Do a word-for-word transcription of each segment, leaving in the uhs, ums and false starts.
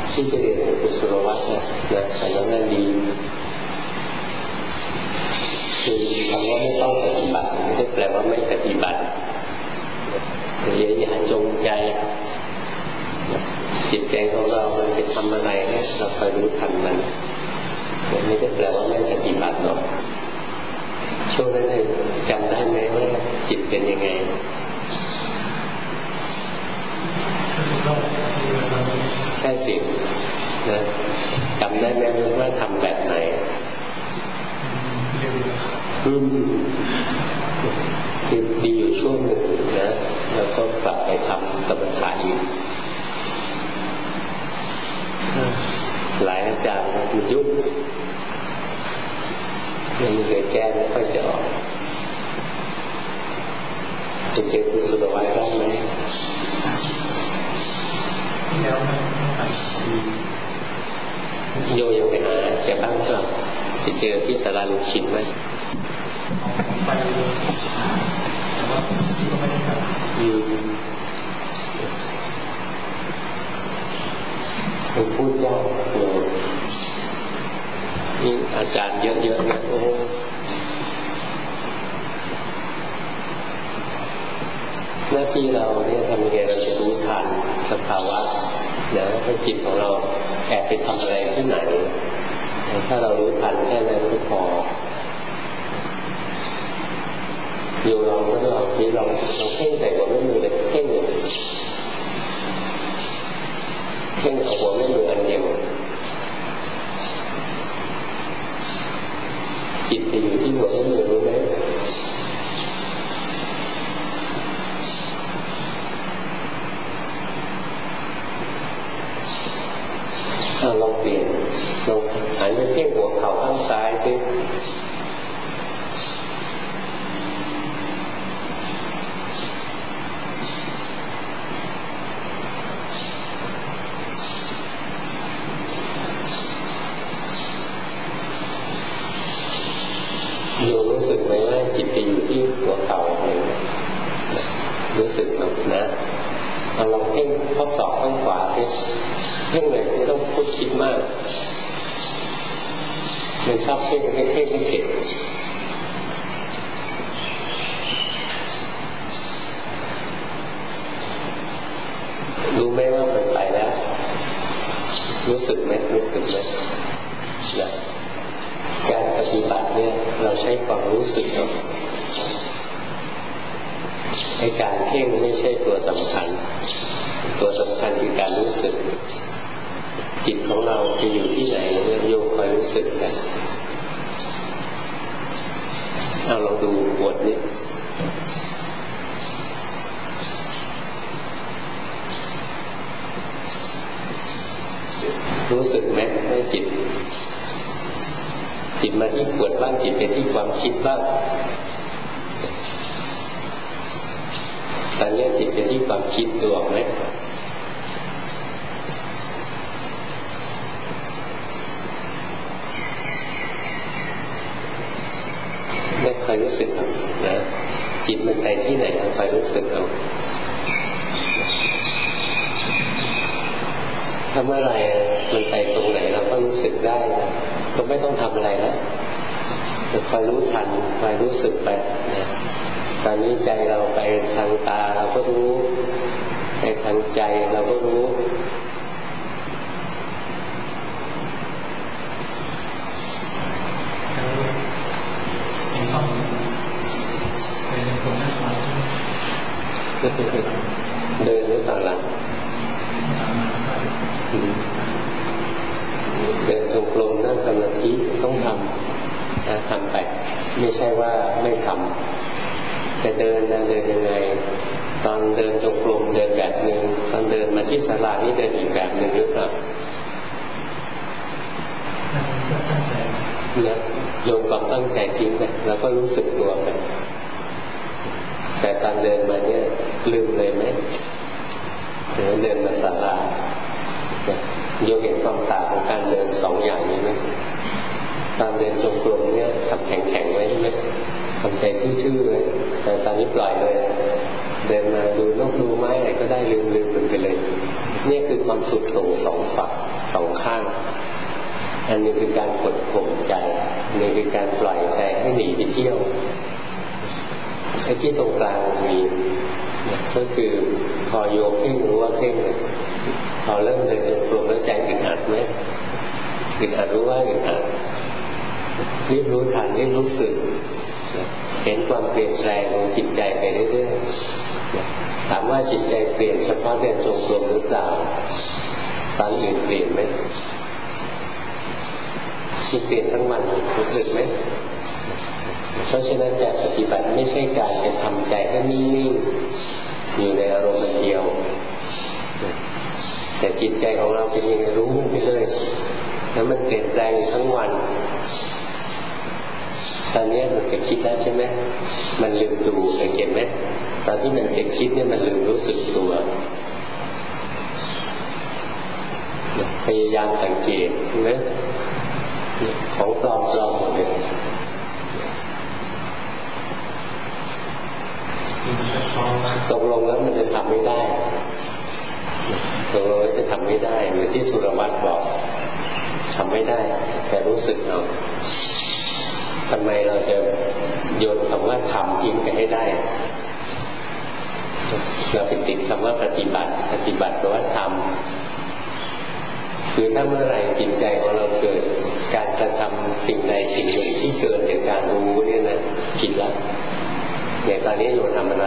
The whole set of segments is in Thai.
ที่ไปเรียนกุศลวัตรนะนะแต่นั้นน่ะดีคือคำว่าไม่ต้องปฏิบัติไม่ได้แปลว่าไม่ปฏิบัติเรียนอย่าจงใจจิตใจของเรามันไปทำอะไรเนี่ยเราคอยรู้ทันมันไม่ได้แปลว่าไม่ปฏิบัติหรอกช่วงนั้นเลยจำได้ไหมว่าจิตเป็นยังไงใช่สินะจำได้ไหมว่าทำแบบไหนคือดีอยู่ช่วงหนึ่งนะแล้วก็กลับไปทำกรรมฐานอีกหลายอาจารย์มันยุ่งยังมีเลยแก้ไม่ค่อยจะออกจะเจอกุศลวัตรได้ไหมแล้วโยยังไปหาแกบ้างเปล่าจะเจอที่ศาลาลุงชินไหมไปแต่ว่าที่ก็ไม่ได้กลับผมพูดยากเลยนี่อาจารย์เยอะๆนะโอ้หน้าที่เราเนี่ยทำยังไงเราจะรู้ทันสภาวะนะถ้าจิตของเราแอบไปทำอะไรที่ไหนถ้าเรารู้ทันแค่นั้นก็พออยู่เราก็เราที่เราเราเพ่งใส่หัวแม่มือเลยเพ่งเลยเพ่งเอาหัวแม่มืออันเดียวจิตไปอยู่ที่หัวแม่มือรู้ไหมลองเปลี่ยนลองหันไปเพ่งหัวเข่าข้างซ้ายสิโยรู้สึกไหมว่าจิตไปอยู่ที่หัวเข่ารู้สึกนะเอาลองเพ่งข้อศอกข้างขวาสิเพ่งเลยไม่ต้องพูดคิดมากมันชอบเพ่งให้เพ่งให้เข็ดรู้ไหมว่ามันไปแล้วรู้สึกไหมรู้สึกไหมนะการปฏิบัติเนี่ยเราใช้ความรู้สึกเนาะไอ้การเพ่งไม่ใช่ตัวสำคัญตัวสำคัญคือการรู้สึกจิตของเราไปอยู่ที่ไหนเนี่ยโยมคอยรู้สึกกันเอาเราดูบทนี้รู้สึกไหมว่าจิตจิตมาที่ปวดบ้างจิตไปที่ความคิดบ้างตอนนี้จิตไปที่ความคิดดูออกไหมไม่ค่อยรู้สึกนะจิตมันไปที่ไหนเราค่อยรู้สึกเอาถ้าเมื่อไรมันไปตรงไหนเราก็รู้สึกได้นะก็ไม่ต้องทำอะไรแล้วเราคอยรู้ทันคอยรู้สึกไปนะตอนนี้ใจเราไปทางตาเราก็รู้ไปทางใจเราก็รู้เดินหรือเปล่าล่ะเดินจงกรมนั่งสมาธิต้องทำนะทำไปไม่ใช่ว่าไม่ทำแต่เดินนะเดินยังไงตอนเดินจงกรมเดินแบบนึงตอนเดินมาที่ศาลานี่เดินอีกแบบนึงหรือเปล่านะโยนความตั้งใจทิ้งไปแล้วก็รู้สึกตัวไปแต่ตอนเดินมาเนี่ยลืมเลยไหมหรือเดินมาศาลาโยเห็นความต่างของการเดินสองอย่างนี้ไหมตอนเดินจงกรมเนี่ยทำแข็งๆไว้ใช่ไหมทำใจทื่อๆเลยแต่ตอนนี้ปล่อยเลยเดินมาดูนกดูไม้อะไรก็ได้ลืมๆมันไปเลยนี่คือคความสุขตรงสองฝั่งสองข้างอันนี้คือการกดข่มใจอันนี้คือการปล่อยใจให้หนีไปเที่ยวไอ้ที่ตรงกลางมีก็คือพอโยมเพ่งรู้ว่าเพ่งพอเริ่มเดินจงกรมแล้วใจอึดอัดไหมอึดอัดรู้ว่าอึดอัดรีบรู้ทันรีบรู้สึกเห็นความเปลี่ยนแปลงของจิตใจไปเรื่อยๆถามว่าจิตใจเปลี่ยนเฉพาะเดินจงกรมหรือเปล่าตอนอื่นเปลี่ยนไหมจิตเปลี่ยนทั้งวันรู้สึกไหมเพราะฉะนั้นการปฏิบัติไม่ใช่การจะทำใจให้นิ่งๆอยู่ในอารมณ์เดียวแต่จิตใจของเราเป็นยังไงรู้มันไปเลยแล้วมันเปลี่ยนแปลงทั้งวันตอนนี้มันไปคิดแล้วใช่ไหมมันลืมดูสังเกตไหมตอนที่มันไปคิดเนี่ยมันลืมรู้สึกตัวพยายามสังเกตใช่ไหมของปลอมปลอมหมดเลยตกลงแล้วมันจะทำไม่ได้ตกลงแล้วจะทำไม่ได้หรือที่สุรวัตรบอกทำไม่ได้แต่รู้สึกเอาทำไมเราจะโยนคำว่าทำทิ้งไปให้ได้เราไปติดคำว่าปฏิบัติปฏิบัติแปลว่าทำคือถ้าเมื่อไหร่จิตใจของเราเกิดการกระทำสิ่งใดสิ่งหนึ่งที่เกินจากการรู้เนี่ยนะผิดแล้วอย่างตอนนี้โยนทำอะไร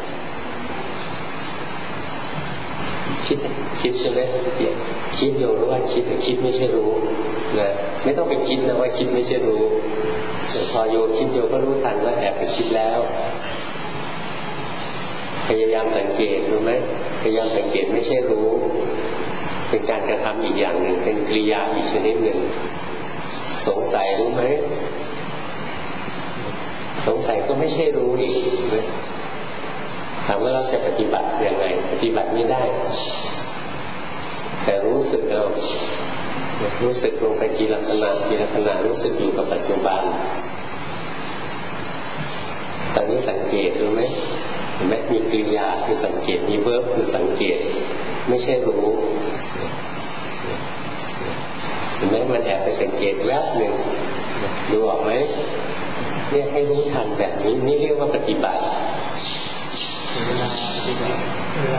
คิดคิดใช่ไหมคิดโยรู้ว่าคิดคิดไม่ใช่รู้นะไม่ต้องไปคิดนะว่าคิดไม่ใช่รู้แต่พอโยคิดโยก็รู้ทันว่าแอบไปคิดแล้วพยายามสังเกตรู้ไหมพยายามสังเกตไม่ใช่รู้เป็นการกระทำอีกอย่างหนึ่งเป็นกิริยาอีกชนิดหนึ่งสงสัยรู้ไหมสงสัยก็ไม่ใช่รู้อีกถามว่าเราจะปฏิบัติยังไงปฏิบัติไม่ได้แต่รู้สึกเอารู้สึกลงไปทีละขณะทีละขณะรู้สึกอยู่กับปัจจุบันตอนนี้สังเกตรู้ไหมเห็นไหมมีกริยาคือสังเกตมีเวิร์บคือสังเกตไม่ใช่รู้เห็นไหมมันแอบไปสังเกตแวบหนึ่งดูออกไหมเนี่ยให้รู้ทันแบบนี้นี่เรียกว่าปฏิบัติเวลาปฏิบัติเวลา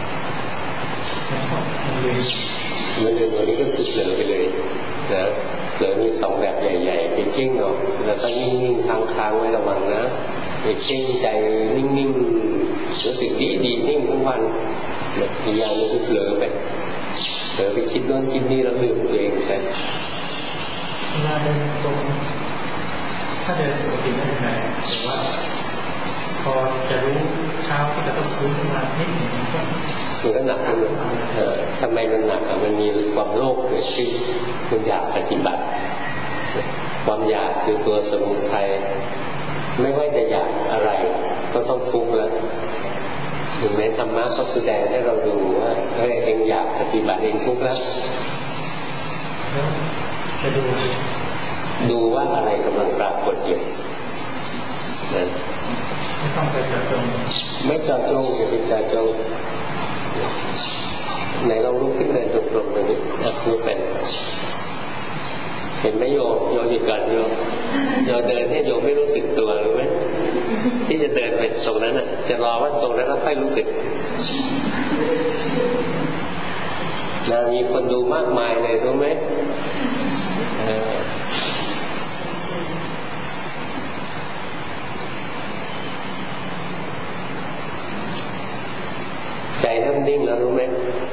มันเรื่องวันนี้ก็คือเผลอไปเลยนะเผลอมีสองแบบใหญ่ๆเป็นกิ้งเนาะแล้วก็นิ่งๆค้างๆไว้ระวังนะไอ้กิ้งใจนิ่งๆรู้สึกดีดีนิ่งทั้งวันอีกอย่างนึงคือเผลอไปเผลอไปคิดโน่นคิดนี่แล้วลืมตัวเองไปเวลาเดินตรงถ้าเดินปกติไม่เป็นไรแต่ว่าพอจะรู้เท้าก็จะต้องรู้ขึ้นมานิดหนึ่งก็มันก็หนักเลยทำไมมันหนักอ่ะมันมีความโลภเกิดขึ้นมันอยากปฏิบัติความอยากคือตัวสมุทัยไม่ว่าจะอยากอะไรก็ต้องทุกข์แล้วถึงแม้ธรรมะก็แสดงให้เราดูว่าเฮ้ยเองอยากปฏิบัติเองทุกข์แล้วจะดูดูว่าอะไรกำลังปรากฏอยู่นะไม่ต้องไปเจาะจงไม่เจาะจงอย่าไปเจาะจงไหนเราลุกขึ้นเดินตรงๆตรงนี้นะลุกเป็นเห็นไหมโยโยหยุดก่อนโยโยเดินให้โยไม่รู้สึกตัวรู้ไหมที่จะเดินไปตรงนั้นน่ะจะรอว่าตรงนั้นแล้วค่อยรู้สึกนะมีคนดูมากมายเลยรู้ไหมใจเริ่มนิ่งแล้วรู้ไหม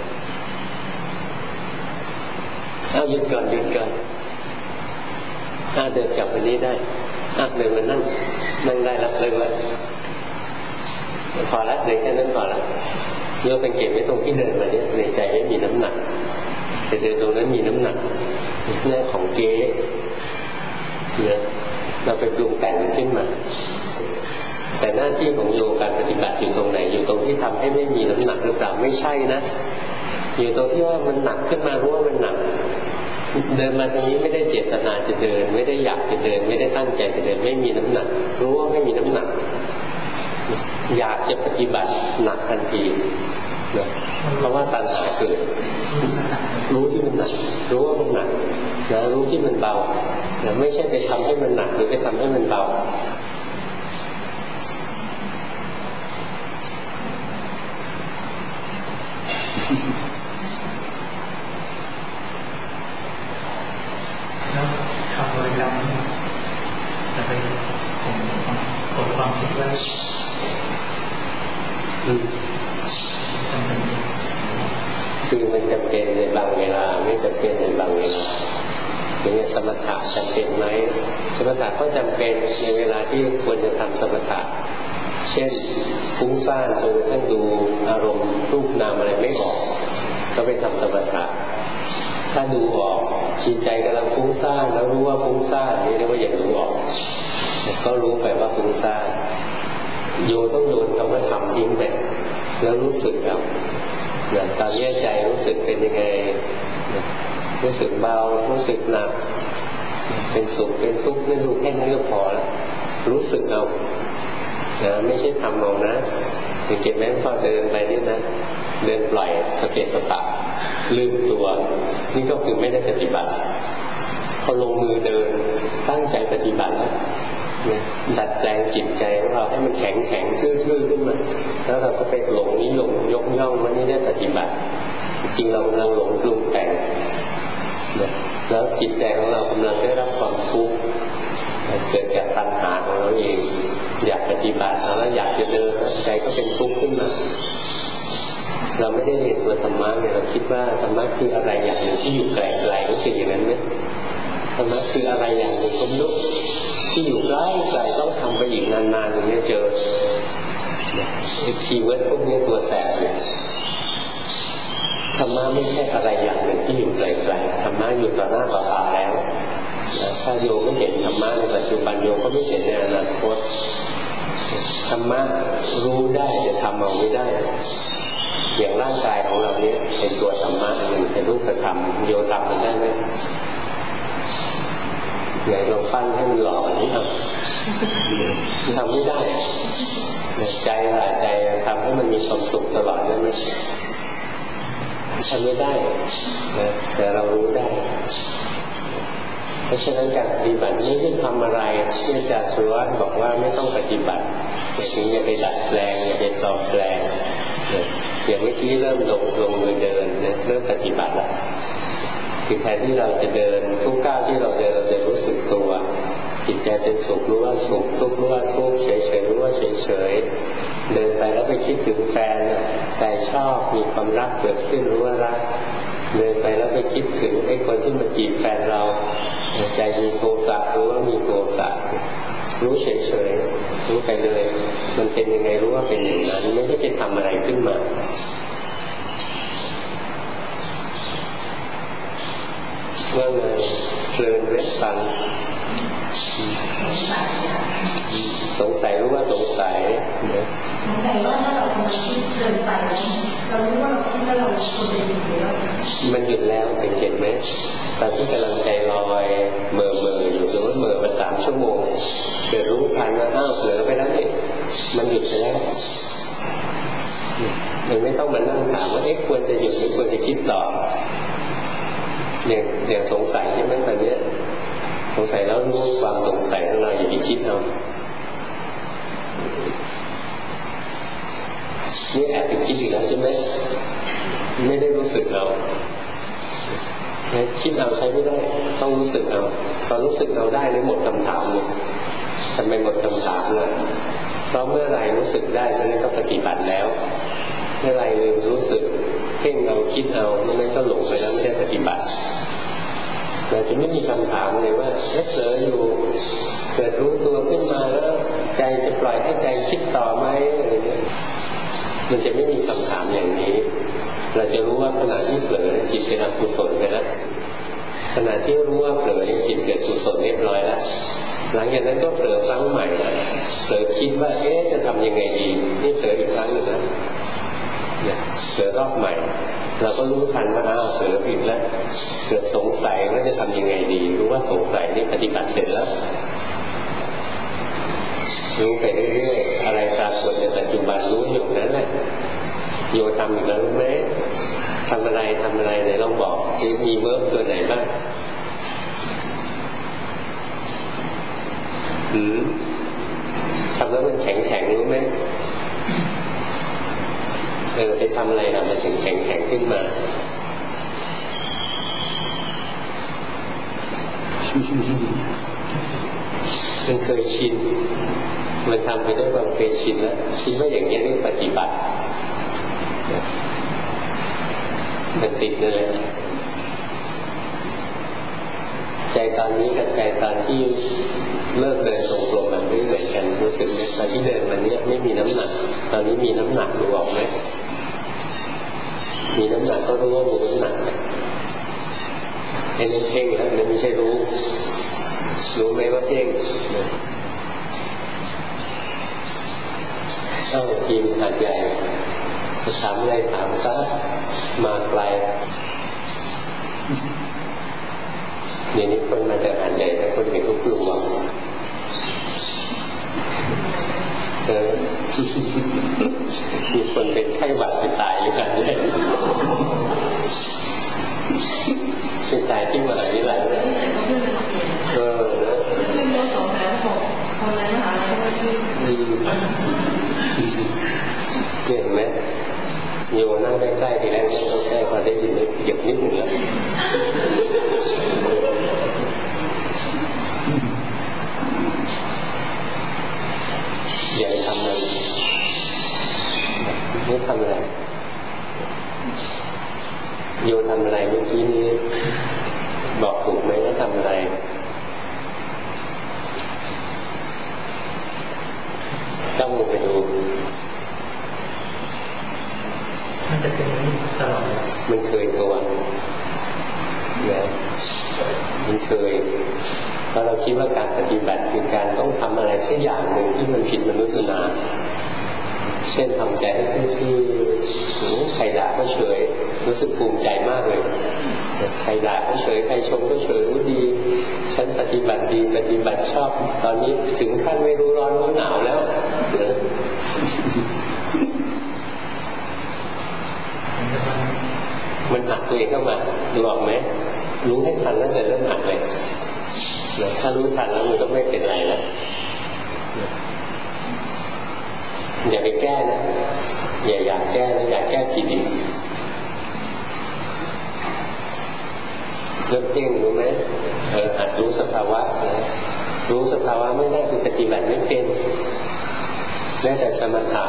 เอาหยุดก่อนหยุดก่อนถ้าเดินกลับวันนี้ได้อ่ะเดินมานั่งนั่งได้แล้วเลยว่าพอละเดินแค่นั้นพอละโยสังเกตไว้ตรงที่เดินมาเนี่ยในใจไม่มีน้ำหนักแต่เดินตรงนั้นมีน้ำหนักเรื่องของเก๊เนี่ยเราไปปรุงแต่งขึ้นมาแต่หน้าที่ของโยการปฏิบัติอยู่ตรงไหนอยู่ตรงที่ทำให้ไม่มีน้ำหนักหรือเปล่าไม่ใช่นะอยู่ตรงที่ว่ามันหนักขึ้นมารู้ว่ามันหนักเดินมาทางนี้ไม่ได้เจตนาจะเดินไม่ได้อยากจะเดินไม่ได้ตั้งใจจะเดินไม่มีน้ำหนักรู้ว่าไม่มีน้ำหนักอยากจะปฏิบัติหนักทันทีนะเพราะะว่าตัณหาเกิดรู้ที่มันหนักรู้ว่ามันหนักนะรู้ที่มันเบานะไม่ใช่ไปทำให้มันหนักหรือไปทำให้มันเบาแล้วคำบริกรรมจะไปผมกดความคิดไว้จำเป็นคือมันจำเป็นในบางเวลาไม่จำเป็นในบางเวลาอย่างนี้สมถะจำเป็นไหมสมถะก็จำเป็นในเวลาที่ควรจะทำสมถะเช่นฟุ้งซ่านจนกระทั่งดูอารมณ์รูปนามอะไรไม่ออกก็ไปทำสมถะถ้าดูออกจิตใจกำลังฟุ้งซ่านแล้วรู้ว่าฟุ้งซ่านนี่เรียกว่าอย่างดูออกก็รู้ไปว่าฟุ้งซ่านโยต้องโยนคำว่าทำทิ้งไปแล้วรู้สึกเอาอย่างตอนนี้ใจรู้สึกเป็นยังไงรู้สึกเบารู้สึกหนักเป็นสุขเป็นทุกข์ไม่รู้แค่นี้ก็พอแล้วรู้สึกเอานะไม่ใช่ทำเอานะถึงเก็บแม้พอเดินไปนี่นะเดินปล่อยสเปสสปะลืมตัวนี่ก็คือไม่ได้ปฏิบัติพอลงมือเดินตั้งใจปฏิบัติแล้วดัดแปลงจิตใจของเราให้มันแข็งแข็งทื่อๆขึ้นมาแล้วเราก็ไปหลงนิยมยกย่องว่านี่ได้ปฏิบัติจริงเรากำลังหลงปรุงแต่งแล้วจิตใจของเรากำลังได้รับความทุกข์เกิดจากตัณหาของเราเองอยากปฏิบัติแล้วอยากจะเดินใจก็เป็นทุกข์ขึ้นมาเราไม่ได้เรียนตัวธรรมะเนี่ยเราคิดว่าธรรมะคืออะไรอย่างหนึ่งที่อยู่ไกลไกลรู้สึกอย่างนั้นไหมธรรมะคืออะไรอย่างหนึ่งก็ไม่รู้ที่อยู่ใกล้ไกลต้องทำไปอีกนานๆอย่างนี้เจอคีย์เวิร์ดพวกนี้ตัวแสบเนี่ยธรรมะไม่ใช่อะไรอย่างหนึ่งที่อยู่ไกลๆธรรมะอยู่ต่อหน้าต่อตาแล้วถ้าโยมไม่เห็นธรรมะในปัจจุบันโยมก็ไม่เห็นในอนาคตธรรมะรู้ได้แต่ทำเอาไม่ได้อย่างร่างกายของเราเนี่ยเป็นตัวธรรมะหนึ่งเป็นรูปธรรมโยทำมันได้ไหมไหนลองปั้นให้มันหล่ออันนี้อ่ะทำไม่ได้ใจหลายใจทำให้มันมีความสุขตลอดนั่นไม่ทำไม่ได้นะแต่เรารู้ได้เพราะฉะนั้นการปฏิบัติไม่ได้ทำอะไรที่อาจารย์สุวัฒน์บอกว่าไม่ต้องปฏิบัติอย่าถึงอย่าไปดัดแปลงอย่าไปตอบแปลงอย่างเมื่อกี้เริ่มลงลงมือเดินนะเริ่มปฏิบัติแล้วคือแทนที่เราจะเดินทุกก้าวที่เราเดินเราจะรู้สึกตัวจิตใจเป็นสุขรู้ว่าสุขทุกข์รู้ว่าทุกข์เฉยๆรู้ว่าเฉยๆเดินไปแล้วไปคิดถึงแฟนใจชอบมีความรักเกิดขึ้นรู้ว่ารักเดินไปแล้วไปคิดถึงไอ้คนที่มาจีบแฟนเราใจมีโทสะรู้ว่ามีโทสะรู้เฉยๆรู้ไปเลยมันเป็นยังไงรู้ว่าเป็นอย่างนั้นไม่ได้ไปทำอะไรขึ้นมาว่าไงเพลินเวทฟังสงสัยรู้ว่าสงสัยเนี่ยสงสัยว่าถ้าเราทำคิดเกินไปเรารู้ว่าเราคิดว่าเราควรจะหยุดแล้วมันหยุดแล้วสังเกตไหมตอนที่กำลังใจลอยเมื่อเมื่ออยู่สมมติเมื่อมาสามชั่วโมงเกิดรู้ทันว่าอ้าวเผลอไปแล้วนี่มันหยุดไปแล้วมันไม่ต้องมานั่งถามว่าเอ๊ะควรจะหยุดหรือควรจะคิดต่ออย่างอย่างสงสัยใช่ไหมตอนนี้สงสัยแล้วรู้ความสงสัยของเราอย่าไปคิดเอานี่แอบไปคิดอีกแล้วใช่ไหมไม่ได้รู้สึกเอาคิดเอาใช้ไม่ได้ต้องรู้สึกเอาตอนรู้สึกเอาได้เลยหมดคำถามเลยทำไมหมดคำถามเลยเพราะเมื่อไรรู้สึกได้นั้นก็ปฏิบัติแล้วเมื่อไรลืมรู้สึกเพ่งเอาคิดเอานั้นก็หลงไปแล้วไม่ได้ปฏิบัติเราจะไม่มีคำถามเลยว่าเอ๊ะเผลออยู่เกิดรู้ตัวขึ้นมาแล้วใจจะปล่อยให้ใจคิดต่อไหมอะไรเงี้ยมันจะไม่มีคำถามอย่างนี้เราจะรู้ว่าขณะที่เผลอจิตเป็นอกุศลไปแล้วขณะที่รู้ว่าเผลอจิตเกิดกุศลเรียบร้อยแล้วหลังจากนั้นก็เผลอครั้งใหม่เผลอคิดว่าเอ๊ะจะทำยังไงดีนี่เผลออีกครั้งหนึ่งนะเผลอรอบใหม่เราก็รู้ทันว่าอ้าวเผลออีกแล้วเกิดสงสัยว่าจะทำยังไงดีรู้ว่าสงสัยนี่ปฏิบัติเสร็จแล้วรู้ไปเรื่อยๆอะไรปรากฏในปัจจุบันรู้อยู่นั้นแหละโยทำอีกแล้วรู้ไหมทำอะไรทำอะไรไหนลองบอกมีเวิร์บตัวไหนบ้างหืมทำแล้วมันแข็งแข็งรู้ไหมเออไปทำอะไรนะมันถึงแข็งแข็งขึ้นมามันเคยชินมันทำไปด้วยความเคยชินแล้วคิดว่าอย่างนี้เรียกปฏิบัติมันติดเลยใจตอนนี้กับใจตอนที่เลิกเดินตรงกลมมันไม่เหมือนกันรู้สึกไหมตอนที่เดินมันเนี้ยไม่มีน้ำหนักตอนนี้มีน้ำหนักดูออกไหมมีน้ำหนักก็รู้ว่ามีน้ำหนักไอ้นั่นเพ่งแล้วมันไม่ใช่รู้รู้ไหมว่าเพ่งเอ้าทีมหาดใหญ่ถามอะไรถามซะมาไกลเดี๋ยวนี้คนมาเดินหาดใหญ่แต่คนเห็นทุกกลุ่มว่าเออมีคนเป็นไข้หวัดไปตายอยู่กันเลยไปตายที่มหาวิทยาลัยนะเออนะขึ้นรถสองแถวหกคนนั้นหาอะไรก็ขึ้นเห็นไหมโยนั่งใกล้ๆทีแรกนั่งใกล้ๆพอได้ยินเลยหยุดนิดหนึ่งแล้วอย่าไปทำมันไม่ทำอะไรโยทำอะไรเมื่อกี้นี้บอกถูกไหมว่าทำอะไรจ้องลงไปดูมันจะเป็นอย่างนี้ตลอดมันเคยตัวนะมันเคยเพราะเราคิดว่าการปฏิบัติคือการต้องทำอะไรสักอย่างหนึ่งที่มันผิดมนุษย์มนาเช่นทำใจให้ที่ใครด่าก็เฉยรู้สึกภูมิใจมากเลยใครด่าก็เฉยใครชมก็เฉยรู้ดีฉันปฏิบัติดีปฏิบัติชอบตอนนี้ถึงขั้นไม่รู้ร้อนรู้หนาวแล้วมันหักตัวเองเข้ามาดูออกไหมรู้ให้ทันแล้วแต่เริ่มหักเลยถ้ารู้ทันแล้วมันก็ไม่เป็นไรแล้วอย่าไปแก้นะอย่าอยากแก้นะอยากแก้ผิดอีกเริ่มเพ่งรู้ไหมเออหัดรู้สภาวะนะรู้สภาวะไม่ได้คือปฏิบัติไม่เป็นแม้แต่สมถะ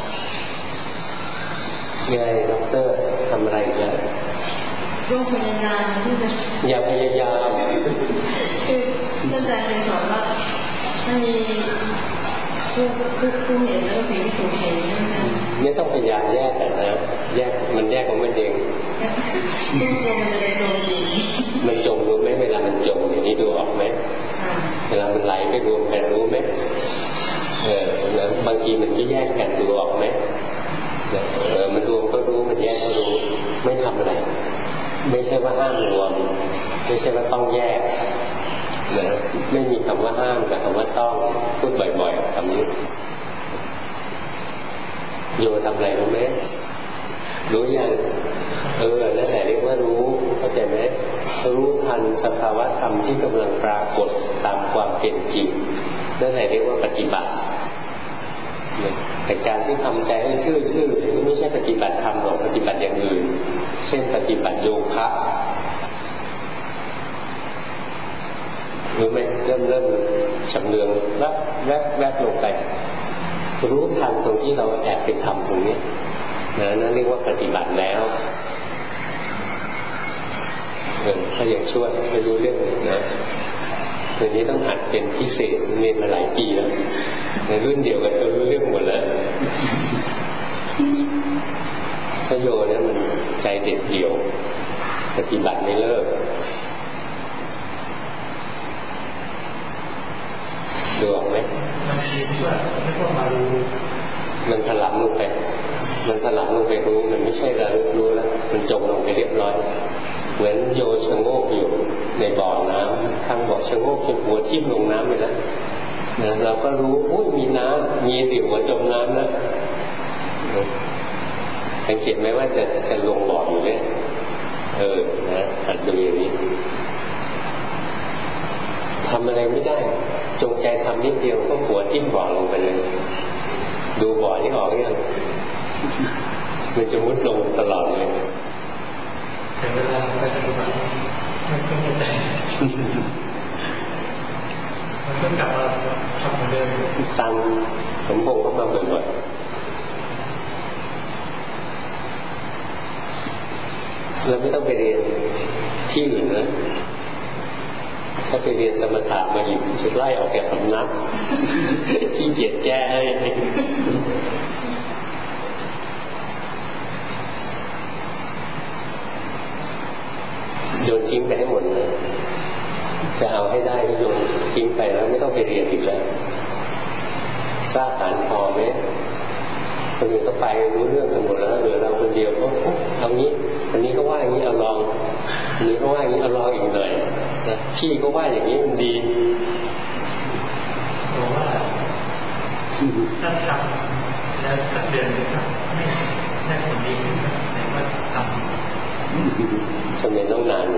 ไงด็อกเตอร์ทำอะไรอีกแล้วร่วมพยายามที่จะอย่าพยายามคือท่านอาจารย์เคยสอนว่ามันมีผู้ผู้ผู้เห็นแล้วก็สิ่งที่ถูกเห็นไม่ต้องพยายามแยกกันนะแยกมันแยกของมันเองตัวมันจะได้ตรงจริงมันจมรู้ไหมเวลามันจมอย่างนี้ดูออกไหมเวลามันไหลไปรวมกันรู้ไหมเออแล้วบางทีมันก็แยกกันดูออกไหมเออมันรวมก็รู้มันแยกก็รู้ไม่ทำอะไรไม่ใช่ว่าห้ามรวมไม่ใช่ว่าต้องแยกนะไม่มีคำว่าห้ามกับคำว่าต้องพูดบ่อยๆคำนี้โยทำอะไรรู้ไหมรู้ยังเออนั่นแหละเรียกว่ารู้เข้าใจไหมรู้ทันสภาวะธรรมที่กำลังปรากฏตามความเป็นจริงนั่นแหละเรียกว่าปฏิบัติแต่การที่ทำใจให้ชื่อๆไม่ใช่ปฏิบัติธรรมหรอกปฏิบัติอย่างอื่นเช่นปฏิบัติโยคะรู้ไหมเริ่มเริ่มชำเลืองแวบแวบแวบลงไปรู้ทันตรงที่เราแอบไปทำตรงนี้นะนั่นเรียกว่าปฏิบัติแล้วเออถ้าอย่างช่วยไม่รู้เรื่องเลยนะเดี๋ยวนี้ต้องหัดเป็นพิเศษเรียนมาหลายปีแล้วในรุ่นเดียวกันก็รู้เรื่องหมดแล้วถ้าโยเนี่ยมันใจเด็ดเดี่ยวปฏิบัติไม่เลิกดูออกไหมมันคิดว่าไม่ต้องมารู้มันถลำลงไปมันถลำลงไปรู้มันไม่ใช่ระลึกรู้แล้วมันจมลงไปเรียบร้อยเหมือนโยชะโงกอยู่ในบ่อน้ำทางบ่อชะโงกจนหัวทิ่มลงน้ำไปแล้วนะเราก็รู้โอ้ยมีน้ำมีสิหัวจมน้ำแล้วสังเกตไหมว่าจะจะลงบ่ออยู่เนี่ยเออนะหัดดูอย่างนี้ทำอะไรไม่ได้จงใจทำนิดเดียวก็หัวทิ่มบ่อลงไปเลยดูบ่อนี่ออกยังมันจะมุดลงตลอดเลยแต่เวลาไปปฏิบัติมันก็ไม่ได้มันก็กลับมาทำเหมือนเดิมตามสมพงษ์ก็มาบ่อยๆเราไม่ต้องไปเรียนที่อื่นนะถ้าไปเรียนสมถะมาอยู่จะไล่ออกแก่สำนักขี้เกียจแก้ให้โยนทิ้งไปให้หมดเลยจะเอาให้ได้ก็โยนทิ้งไปแล้วไม่ต้องไปเรียนอีกแล้วทราบฐานพอไหมคนอื่นก็ไปรู้เรื่องกันหมดแล้วเหลือเราคนเดียวก็เอางี้อันนี้ก็ว่าอย่างนี้เอาลองอันนี้ก็ว่าอย่างนี้เอาลองอีกหน่อยนะพี่ก็ว่าอย่างนี้มันดีบอกว่าถ้าทำแล้วสักเดือนนึงไม่ได้ผลดีขึ้นไหนว่าทำจำเป็นต้องนาน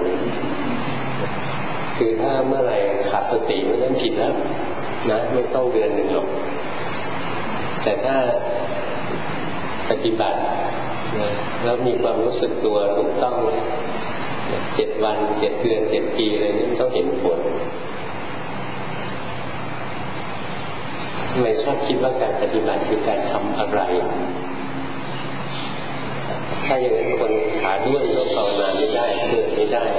คือถ้าเมื่อไหร่ขาดสติไม่นั้นผิดแล้วนะไม่ต้องเดือนหนึ่งหรอกแต่ถ้าปฏิบัตินะแล้วมีความรู้สึกตัวถูกต้องเจ็ดวันเจ็ดเดือนเจ็ดปีอะไรนี่ต้องเห็นผลทำไมชอบคิดว่าการปฏิบัติคือการทำอะไรถ้าอย่างนั้นคนขาด้วนก็ภาวนาไม่ได้เดินไม่ได้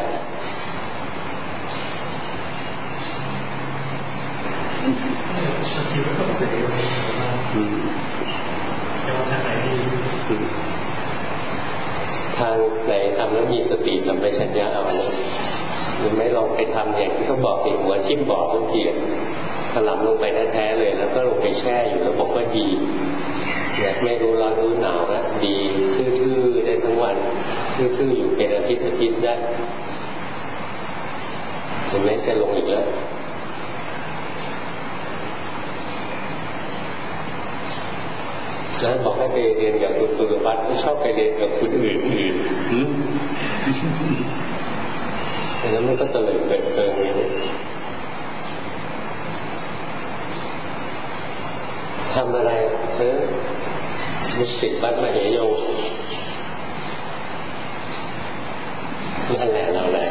ทางไหนทำแล้วมีสติสัมปชัญญะเอานะหรือไม่ลองไปทำอย่างที่เขาบอกติหัวทิ่มบ่อทุกทีถลำลงไปแท้ๆเลยแล้วก็ลงไปแช่อยู่แล้วบอกว่าดีอยากไม่รู้ร้อนรู้หนาวนะดีทื่อๆได้ทั้งวันทื่อๆอยู่เป็นอาทิตย์อาทิตย์ได้ถึงแม้จะลงอีกแล้วนะบอกให้ไปเรียนกับคุณสุรวัตรไม่ชอบไปเรียนกับคุณอื่นๆแต่นั้นมันก็ตะเลยเปิดเปิงอย่างนี้ทำอะไรเออลูกศิษย์วัดมเหยงนั่นแหละเราแหละ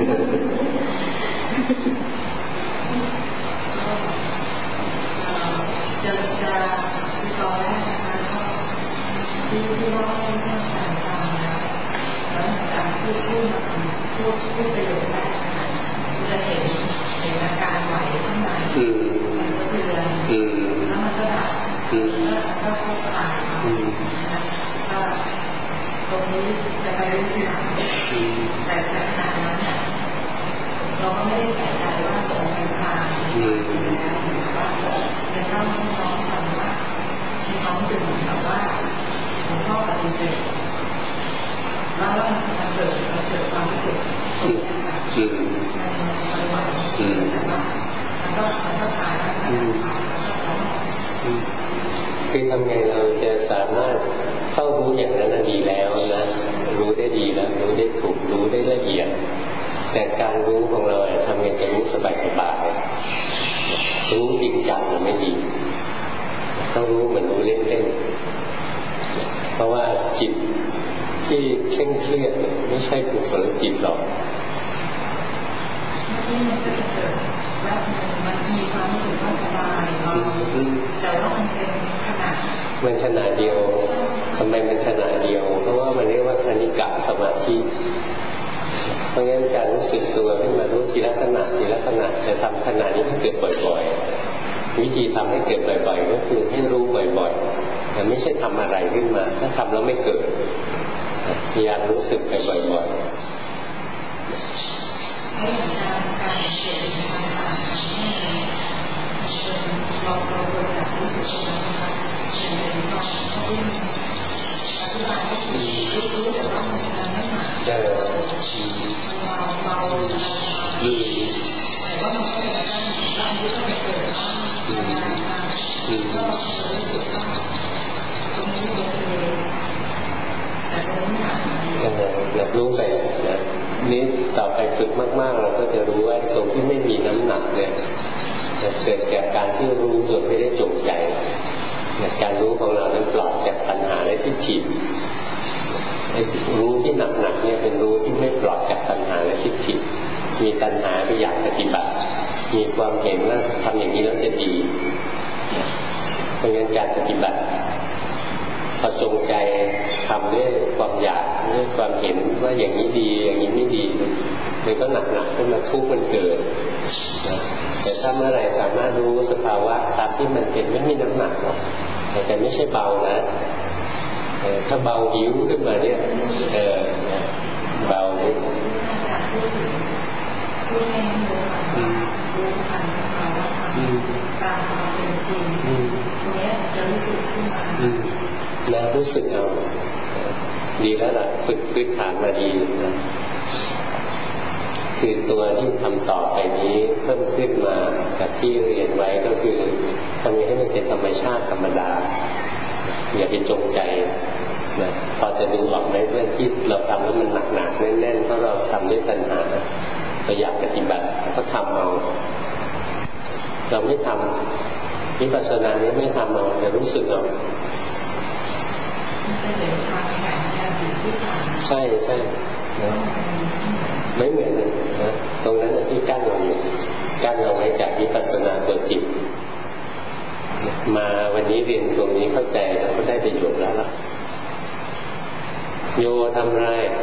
จะจะตอนแรกนะคะที่ที่ว่าให้ท่านสั่งการแล้วแล้วการพูดพูดพูดพูดประโยชน์แรกจะเห็นเห็นอาการไหวข้างในมันสะเทือนแล้วมันก็ดับแล้วก็เข้าตายก็ตรงนี้จะไปรู้ทีหลังแต่แต่ขณะนั้นเนี่ยเราก็ไม่ได้ใส่ใจว่าตรงเป็นทางแล้วว่าเป็นเล่าให้น้องฟังว่ามีความรู้สึกเหมือนกับว่าหลวงพ่อปฏิเสธแล้วมันเกิดมันเกิดความรู้สึกในปฏิบัติแต่ว่ามันก็มันก็ตายแล้วคือทำไงเราจะสามารถเฝ้ารู้อย่างนั้นดีแล้วนะรู้ได้ดีแล้วรู้ได้ถูกรู้ได้ละเอียดแต่การรู้ของเราทำไงจะรู้สบายๆรู้จริงจังไม่ดีต้องรู้เหมือนรู้เล่นๆเพราะว่าจิตที่เคร่งเครียดไม่ใช่กุศลจิตหรอกมันมีความรู้สึกว่าสบายแต่ว่ามันเป็นขนาดมันขนาดเดียวทำไมเป็นขนาดเดียวเพราะว่ามันเรียกว่าคณิกะสมาธิเพราะงั้นการรู้สึกตัวขึ้นมารู้ทีละขนาดทีละขนาดจะทำขนาดนี้ให้เกิดบ่อยๆวิธีทำให้เกิดบ่อยๆก็คือให้รู้บ่อยๆแต่ไม่ใช่ทำอะไรขึ้นมาถ้าทำแล้วไม่เกิดพยายามรู้สึกไปบ่อยๆเราเราควรจะรู้สึกตัวนะคะเป็นเป็นความที่มันอธิบายก็คือรู้แต่ว่ามันไม่หมายใช่เราเราอืมแต่ว่ามันก็จะต้องร่างที่ต้องเกิดบ้างนะคะก็รู้สึกว่าตรงนี้โอเคแต่ตรงนี้อยากอยากรู้ไปนะนี่ต่อไปฝึกมากๆเราก็จะรู้ว่าตรงที่ไม่มีน้ำหนักเนี่ยเกิดจากการที่รู้โดยไม่ได้จงใจการรู้ของเรานั้นปลอดจากตัณหาและทิฏฐิรู้ที่หนักๆเนี่ยเป็นรู้ที่ไม่ปลอดจากตัณหาและทิฏฐิมีตัณหาไปอยากปฏิบัติมีความเห็นว่าทำอย่างนี้แล้วจะดีเพราะงั้นการปฏิบัติพอจงใจทำด้วยความอยากด้วยความเห็นว่าอย่างนี้ดีอย่างนี้ไม่ดีมันก็หนักๆขึ้นมาทุกข์มันเกิดนะแต่ถ้าเมื่อไรสามารถรู้สภาวะตามที่มันเป็นไม่มีน้ำหนักหรอกแต่ไม่ใช่เบานะถ้าเบาหิวขึ้นมาเนี่ยเออเบาเนี่ยรู้แค่นี้รู้รู้ทันสภาวะตามความเป็นจริงตรงนี้จะรู้สึกขึ้นมานะรู้สึกเอาดีแล้วล่ะฝึกพื้นฐานมาดีนะคือตัวที่ทำต่อไปนี้เพิ่มขึ้นมาจากที่เรียนไว้ก็คือทำให้มันเป็นธรรมชาติธรรมดาอย่าไปจงใจนะพอจะดูออกไหมเรื่องที่เราทำแล้วมันหนักๆแน่นๆเพราะเราทำด้วยตัณหาเราอยากปฏิบัติก็ทำเอาเราไม่ทำวิปัสสนานี้ไม่ทำเอาแต่รู้สึกเอาใช่ใช่นะไม่เหมือนกันนะตรงนั้นที่กั้นเราอยู่กั้นเราไว้จากวิปัสสนาตัวจิตมาวันนี้เรียนตรงนี้เข้าใจแล้วก็ได้ประโยชน์แล้วล่ะโยทำไร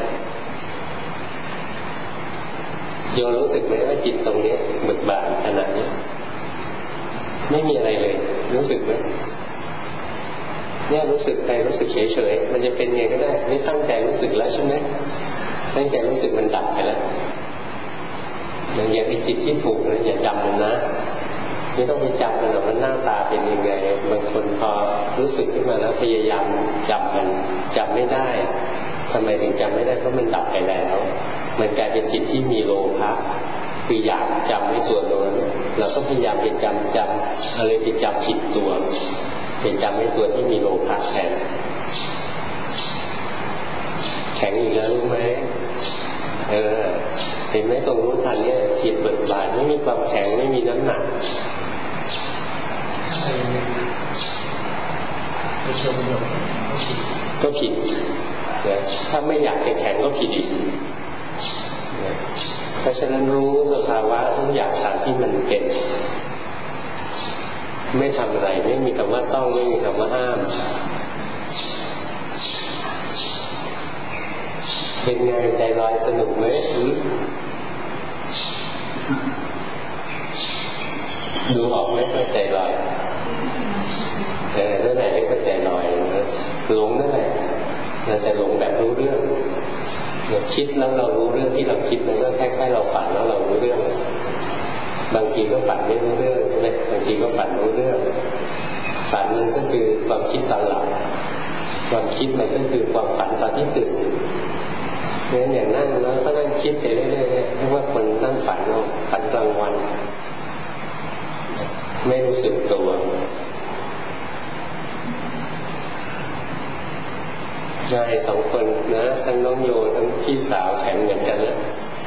โยรู้สึกไหมว่าจิตตรงนี้เบิกบานขนาดนี้ไม่มีอะไรเลยรู้สึกไหมเนี่ยรู้สึกไปรู้สึกเฉยๆมันจะเป็นไงก็ได้ไม่ตั้งใจรู้สึกแล้วใช่ไหมตั้งใจรู้สึกมันดับไปแล้วอย่างไอ้จิตที่ถูกนะอย่าจำมันนะไม่ต้องไปจำมันหรอกมันหน้าตาเป็นยังไงบางคนพอรู้สึกขึ้นมาแล้วพยายามจำมันจำไม่ได้ทำไมถึงจำไม่ได้เพราะมันดับไปแล้วมันกลายเป็นจิตที่มีโลภะคืออยากจำให้ตัวโน้นเราก็พยายามไปจำจำอะไรไปจำผิดตัวไปจำให้ตัวที่มีโลภะแทนแข็งอีกแล้วรู้ไหมเออเห็นไหมตรงรู้ทันเนี่ยจิตเบิกบานไม่มีความแข็งไม่มีน้ำหนักก็ผิดนะถ้าไม่อยากแข็งก็ผิดอีกนะเพราะฉะนั้นรู้สภาวะทุกอย่างตามที่มันเป็นไม่ทำอะไรไม่มีคำว่าต้องไม่มีคำว่าห้ามเป็นไงใจลอยสนุกไหมดูออกไหมว่าใจลอยเออนั่นแหละเรียกว่าใจลอยหลงนั่นแหละแต่หลงแบบรู้เรื่องเราคิดแล้วเรารู้เรื่องที่เราคิดมันก็คล้ายๆเราฝันแล้วเรารู้เรื่องบางทีก็ฝันไม่รู้เรื่องใช่ไหมบางทีก็ฝันรู้เรื่องฝันมันก็คือความคิดตอนหลับความคิดมันก็คือความฝันตอนที่ตื่นเพราะฉะนั้นอย่างนั่งแล้วก็นั่งคิดไปเรื่อยๆเรียกว่าคนนั่งฝันเราฝันกลางวันไม่รู้สึกตัวใช่สองคนนะทั้งน้องโยทั้งพี่สาวแข็งเหมือนกันนะ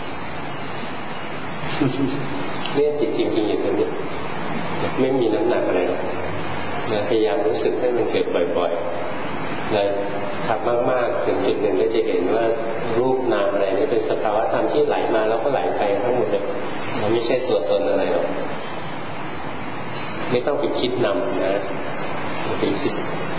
เนี่ยจิตจริงๆอยู่ตรงนี้ไม่มีน้ำหนักอะไรนะพยายามรู้สึกให้มันเกิดบ่อยๆเลยทำมากๆถึงจุดหนึ่งก็จะเห็นว่ารูปนามอะไรนี่เป็นสภาวะธรรมที่ไหลมาแล้วก็ไหลไปทั้งหมดเลยมันไม่ใช่ตัวตนอะไรหรอกไม่ต้องไปคิดนำนะไปคิด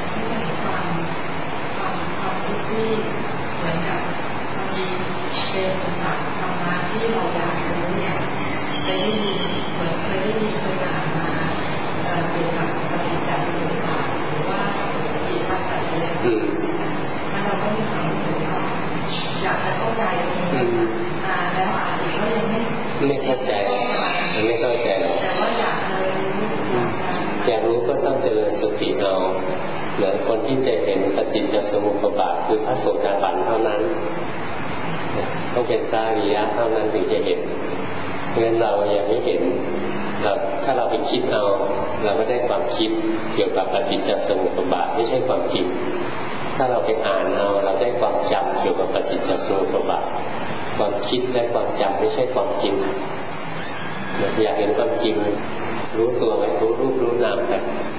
ที่เหมือนกับเป็นศาสตร์ธรรมะที่เราอยากรู้เนี่ยได้ยินเหมือนเคยได้ยินเคยอ่านมาเกี่ยวกับปฏิจจสมุปบาทหรือว่าอิทัปปัจจยมันเราก็มีความรู้สึกว่าอยากจะเข้าใจตรงนี้อ่านแล้วอ่านอีกก็ยังไม่ไม่เข้าใจไม่เข้าใจแต่ว่าอยากเลยอยากรู้ก็ต้องเจริญสติเอาเหมือนคนที่จะเห็นปฏิจจสมุปบาทคือพระโสดาบันเท่านั้นต้องเป็นพระอริยะเท่านั้นถึงจะเห็นเพราะฉะนั้นเรายังไม่เห็นเราถ้าเราไปคิดเอาเราก็ได้ความคิดเกี่ยวกับปฏิจจสมุปบาทไม่ใช่ความจริงถ้าเราไปอ่านเอาเราได้ความจำเกี่ยวกับปฏิจจสมุปบาทความคิดและความจำไม่ใช่ความจริงอยากเห็นความจริงรู้ตัวไหมรู้รูปรู้นามไป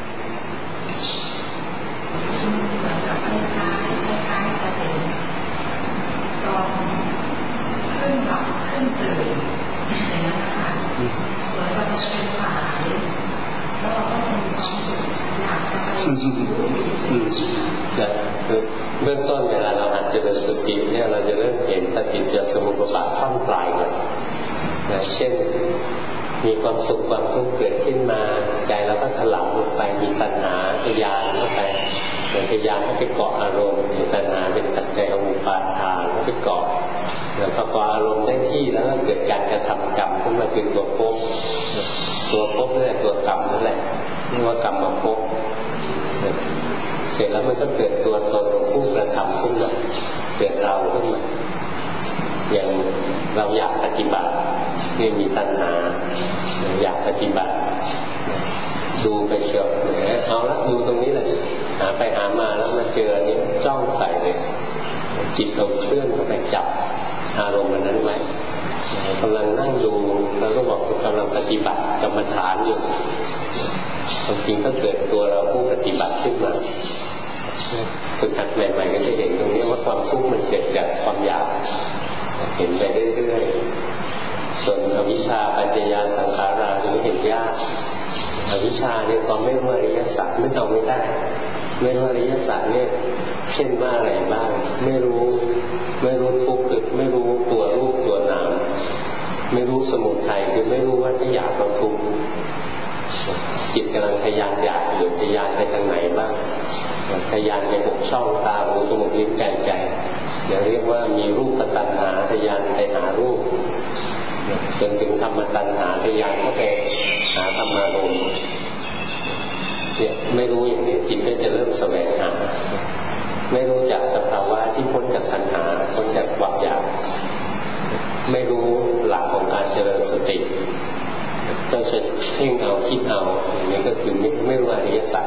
เหมือนกับคล้ายๆคล้ายๆจะเป็นตอนขึ้นหลับขึ้นตื่นอย่างนั้นนะคะเหมือนกับจะเป็นสายแล้วเราก็มีความสุขอยากจะไปรู้จะเบื้องต้นเวลาเราหัดเจริญสติเนี่ยเราจะเริ่มเห็นปฏิจจสมุปบาทท่อนปลายก่อนนะเช่นมีความสุขความทุกข์เกิดขึ้นมาใจเราก็ถลำลงไปมีตัณหาทะยานเข้าไปเหมือนทะยานเข้าไปเกาะอารมณ์มีตัณหาเป็นปัจจัยของอุปาทานเข้าไปเกาะแล้วพอเกาะอารมณ์ได้ที่แล้วก็เกิดการกระทำกรรมขึ้นมาเป็นตัวภพตัวภพนั่นแหละตัวกรรมนั่นแหละเรียกว่ากรรมภพเสร็จแล้วมันก็เกิดตัวตนของผู้กระทำขึ้นมาเกิดเราขึ้นมาอย่างเราอยากปฏิบัตินี่มีตัณหาอยากปฏิบัติดูไปเชียวเอาละดูตรงนี้แหละหาไปหามาแล้วมาเจออันนี้จ้องใส่เลยจิตเราเคลื่อนเข้าไปจับอารมณ์นั้นไว้กำลังนั่งดูแล้วก็บอกกำลังปฏิบัติกรรมฐานอยู่ความจริงก็เกิดตัวเราผู้ปฏิบัติขึ้นมาฝึกหัดใหม่ๆก็จะเห็นตรงนี้ว่าความทุกข์มันเกิดจากความอยากเห็นไปเรื่อยๆส่วนอวิชชาปัจจยาสังขารานี่เห็นยากอวิชชาเนี่ยความไม่รู้อริยสัจไม่เอาไม่ได้ไม่รู้อริยสัจเนี่ยเช่นว่าอะไรบ้างไม่รู้ไม่รู้ทุกข์คือไม่รู้ตัวรูปตัวนามไม่รู้สมุทัยคือไม่รู้ว่าถ้าอยากเราทุกข์จิตกำลังทะยานอยากหรือทะยานไปทางไหนบ้างทะยานไปหกช่องตาหูจมูกลิ้นกายใจเรียกว่ามีรูปตัณหาทะยานไปหารูปจนถึงธรรมตัณหาทะยานเข้าไปหาธรรมารมณ์เนี่ยไม่รู้อย่างนี้จิตก็จะเริ่มแสวงหาไม่รู้จักสภาวะที่พ้นจากตัณหาพ้นจากความอยากไม่รู้หลักของการเจริญสติก็จะเพ่งเอาคิดเอาอย่างนี้ก็คือไม่ไม่รู้อริยสัจ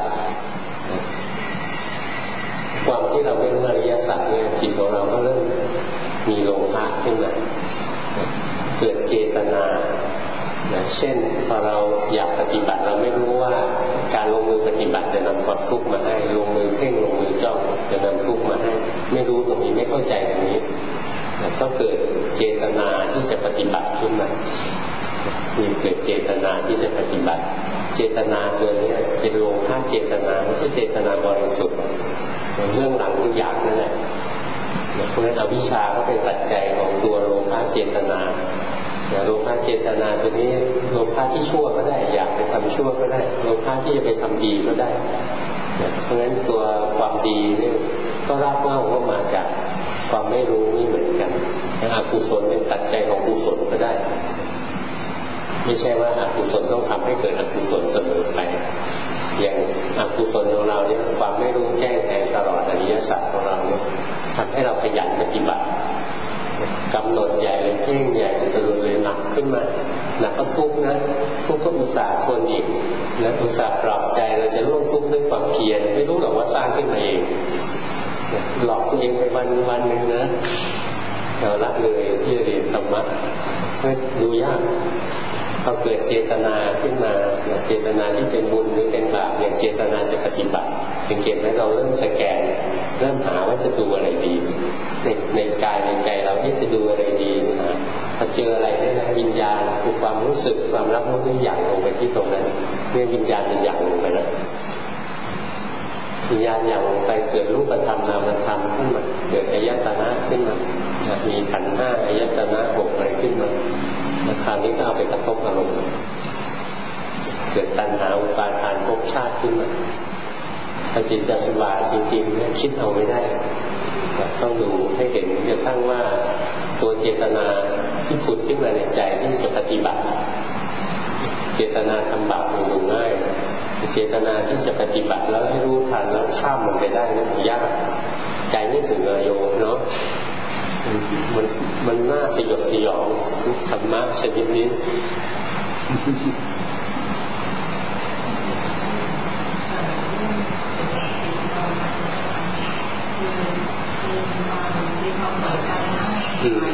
ความที่เราไม่รู้อริยสัจเนี่ยจิตของเราก็เริ่มมีโลภะขึ้นมาเกิดเจตนาเช่นพอเราอยากปฏิบัติเราไม่รู้ว่าการลงมือปฏิบัติจะนำความทุกข์มาให้ลงมือเพ่งลงมือจ้องจะนำทุกข์มาให้ไม่รู้ตรงนี้ไม่เข้าใจตรงนี้ก็เกิดเจตนาที่จะปฏิบัติขึ้นมามีเกิดเจตนาที่จะปฏิบัติเจตนาตัวนี้เป็นโลภะเจตนาไม่ใช่เจตนาบริสุทธิ์เรื่องหลังคืออยากนั่นแหละเพราะฉะนั้นอวิชชาก็เป็นปัจจัยของตัวโลภะเจตนาโลภะเจตนาตัวนี้โลภะที่ชั่วก็ได้อยากไปทำชั่วก็ได้โลภะที่จะไปทำดีก็ได้เพราะฉะนั้นตัวความดีนี่ก็รากเหง้าก็มาจากความไม่รู้นี่เหมือนกันอกุศลเป็นปัจจัยของกุศลก็ได้ไม่ใช่ว่าอกุศลต้องทำให้เกิดอกุศลเสมอไปอย่างอกุศลของเราเนี่ยความไม่รู้แจ้งแทงตลอดอริยสัจของเราเนี่ยทำให้เราขยันปฏิบัติกำหนดใหญ่เลยเพ่งใหญ่จะรุนเลยหนักขึ้นมาหนักก็ทุกข์นะทุกข์ก็อุตส่าห์ทนอีกและอุตส่าห์ปรับใจเราจะร่วมทุกข์ด้วยความเพียรไม่รู้หรอกว่าสร้างขึ้นมาเองหลอกตัวเองไปวันวันหนึ่งนะเราละเลยที่จะเรียนธรรมะดูยากพอเกิดเจตนาขึ้นมาเจตนาที่เป็นบุญหรือเป็นบาปอย่างเจตนาจะปฏิบัติสังเกตไหมเราเริ่มสแกนเริ่มหาว่าจะดูอะไรดีในในกายในใจเราที่จะดูอะไรดีนะพอเจออะไรได้นะวิญญาณคือความรู้สึกความรับรู้ที่อย่างลงไปที่ตรงนั้นเนี่ยวิญญาณมันอย่างลงไปแล้ววิญญาณอย่างลงไปเกิดรูปธรรมนามธรรมขึ้นมาเกิดอายตนะขึ้นมามีขันธ์ห้าอายตนะหกอะไรขึ้นมาแล้วคราวนี้ก็เอาไปกระทบอารมณ์เกิดตัณหาอุปาทานภพชาติขึ้นมาถ้าจิตจะสบายจริงๆเนี่ยคิดเอาไม่ได้ต้องดูให้เห็นกระทั่งว่าตัวเจตนาที่ผุดขึ้นมาในใจที่จะปฏิบัติเจตนาทำบาปมันดูง่ายเจตนาที่จะปฏิบัติแล้วให้รู้ทันแล้วข้ามมันไปได้นั่นยากใจไม่ถึงอโยเนาะมันมันน่าสยดสยองธรรมะชนิดนี้คอืม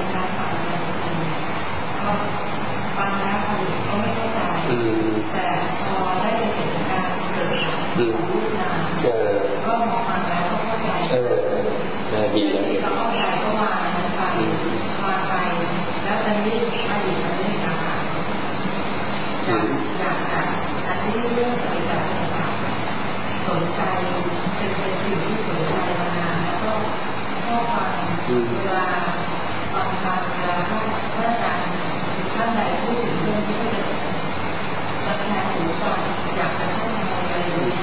ก็ฟังแล้วก็ไม่เข้าใจแต่พอได้เห็นการเกิดของรูปนามก็มาฟังแล้วก็เข้าใจเออดีแล้วก็เข้าใจก็วางมันไปวางไปแล้วตอนนี้อดีตมันไม่กลับมาอยากอยากจะอันนี้เรื่องปฏิบัติต่างๆสนใจเป็นเป็นสิ่งที่สนใจมานานแล้วก็ชอบฟังเวลาฟังฟังเวลาถ้าถ้าการท่านใดพูดถึงเรื่องที่จะจะแค่หูฟังอยากจะเข้าใจอะไรอย่างนี้